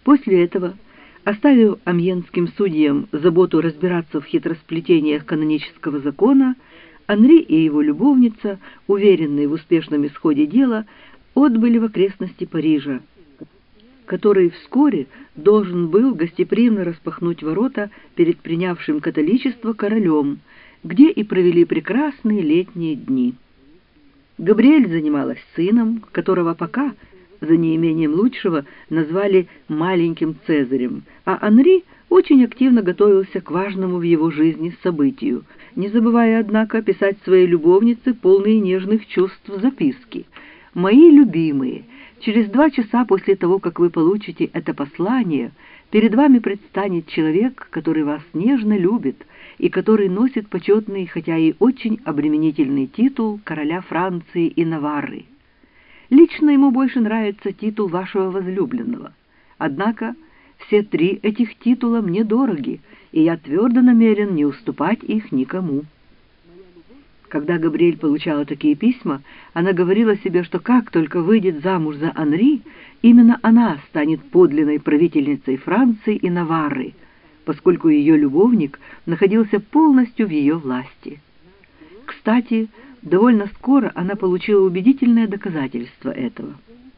После этого, оставив амьенским судьям заботу разбираться в хитросплетениях канонического закона, Анри и его любовница, уверенные в успешном исходе дела, отбыли в окрестности Парижа, который вскоре должен был гостеприимно распахнуть ворота перед принявшим католичество королем, где и провели прекрасные летние дни. Габриэль занималась сыном, которого пока, за неимением лучшего, назвали «маленьким Цезарем», а Анри очень активно готовился к важному в его жизни событию, не забывая, однако, писать своей любовнице полные нежных чувств записки. «Мои любимые, через 2 часа после того, как вы получите это послание, перед вами предстанет человек, который вас нежно любит и который носит почетный, хотя и очень обременительный титул короля Франции и Наварры. Лично ему больше нравится титул вашего возлюбленного. Однако все 3 этих титула мне дороги, и я твердо намерен не уступать их никому». Когда Габриэль получала такие письма, она говорила себе, что как только выйдет замуж за Анри, именно она станет подлинной правительницей Франции и Наварры, поскольку ее любовник находился полностью в ее власти. Кстати, довольно скоро она получила убедительное доказательство этого.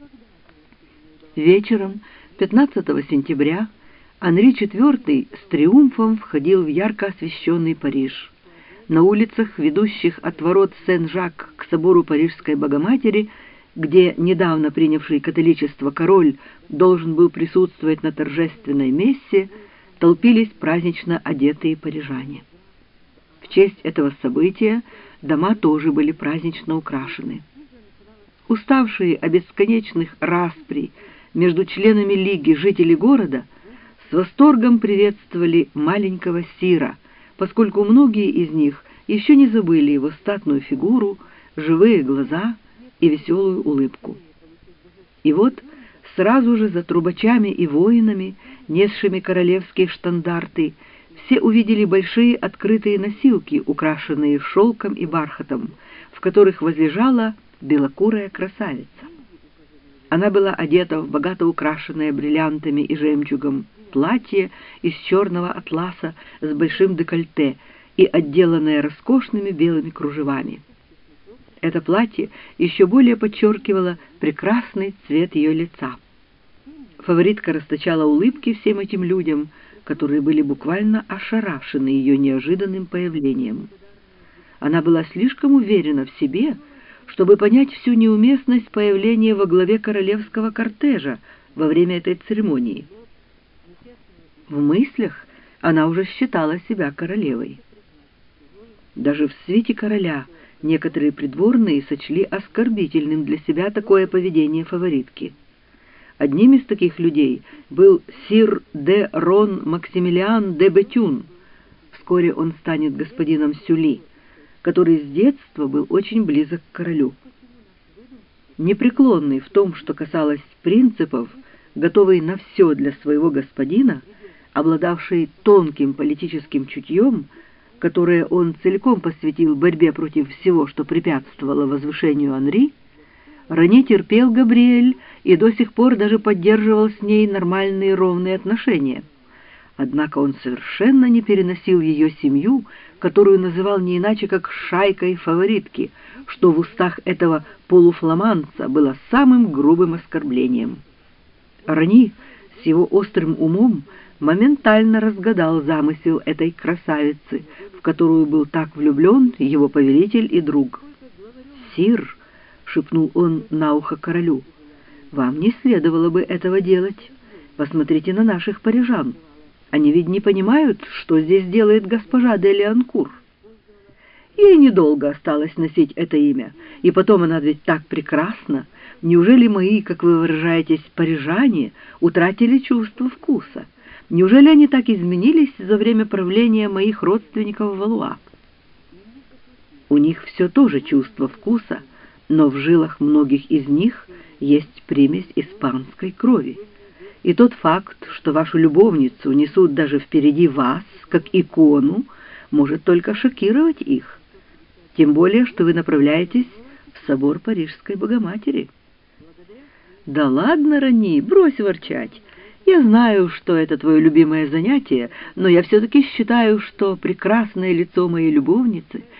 Вечером 15 сентября Анри IV с триумфом входил в ярко освещенный Париж. На улицах, ведущих от ворот Сен-Жак к собору Парижской Богоматери, где недавно принявший католичество король должен был присутствовать на торжественной мессе, толпились празднично одетые парижане. В честь этого события дома тоже были празднично украшены. Уставшие от бесконечных расприй между членами лиги жители города с восторгом приветствовали маленького сира, поскольку многие из них еще не забыли его статную фигуру, живые глаза и веселую улыбку. И вот сразу же за трубачами и воинами, несшими королевские штандарты, все увидели большие открытые носилки, украшенные шелком и бархатом, в которых возлежала белокурая красавица. Она была одета в богато украшенное бриллиантами и жемчугом платье из черного атласа с большим декольте и отделанное роскошными белыми кружевами. Это платье еще более подчеркивало прекрасный цвет ее лица. Фаворитка расточала улыбки всем этим людям, которые были буквально ошарашены ее неожиданным появлением. Она была слишком уверена в себе, чтобы понять всю неуместность появления во главе королевского кортежа во время этой церемонии. В мыслях она уже считала себя королевой. Даже в свите короля некоторые придворные сочли оскорбительным для себя такое поведение фаворитки. Одним из таких людей был сир де Рон Максимилиан де Бетюн. Вскоре он станет господином Сюли, который с детства был очень близок к королю. Непреклонный в том, что касалось принципов, готовый на все для своего господина, обладавший тонким политическим чутьем, которое он целиком посвятил борьбе против всего, что препятствовало возвышению Анри, Рени терпел Габриэль и до сих пор даже поддерживал с ней нормальные ровные отношения. Однако он совершенно не переносил ее семью, которую называл не иначе как «шайкой фаворитки», что в устах этого полуфламандца было самым грубым оскорблением. Рени с его острым умом моментально разгадал замысел этой красавицы, в которую был так влюблен его повелитель и друг. «Сир», — шепнул он на ухо королю, — «вам не следовало бы этого делать. Посмотрите на наших парижан. Они ведь не понимают, что здесь делает госпожа де Лианкур. Ей недолго осталось носить это имя, и потом она ведь так прекрасна. Неужели мои, как вы выражаетесь, парижане утратили чувство вкуса? Неужели они так изменились за время правления моих родственников Валуа? У них все тоже чувство вкуса, но в жилах многих из них есть примесь испанской крови. И тот факт, что вашу любовницу несут даже впереди вас, как икону, может только шокировать их. Тем более, что вы направляетесь в собор Парижской Богоматери». «Да ладно, Рени, брось ворчать. Я знаю, что это твое любимое занятие, но я все-таки считаю, что прекрасное лицо моей любовницы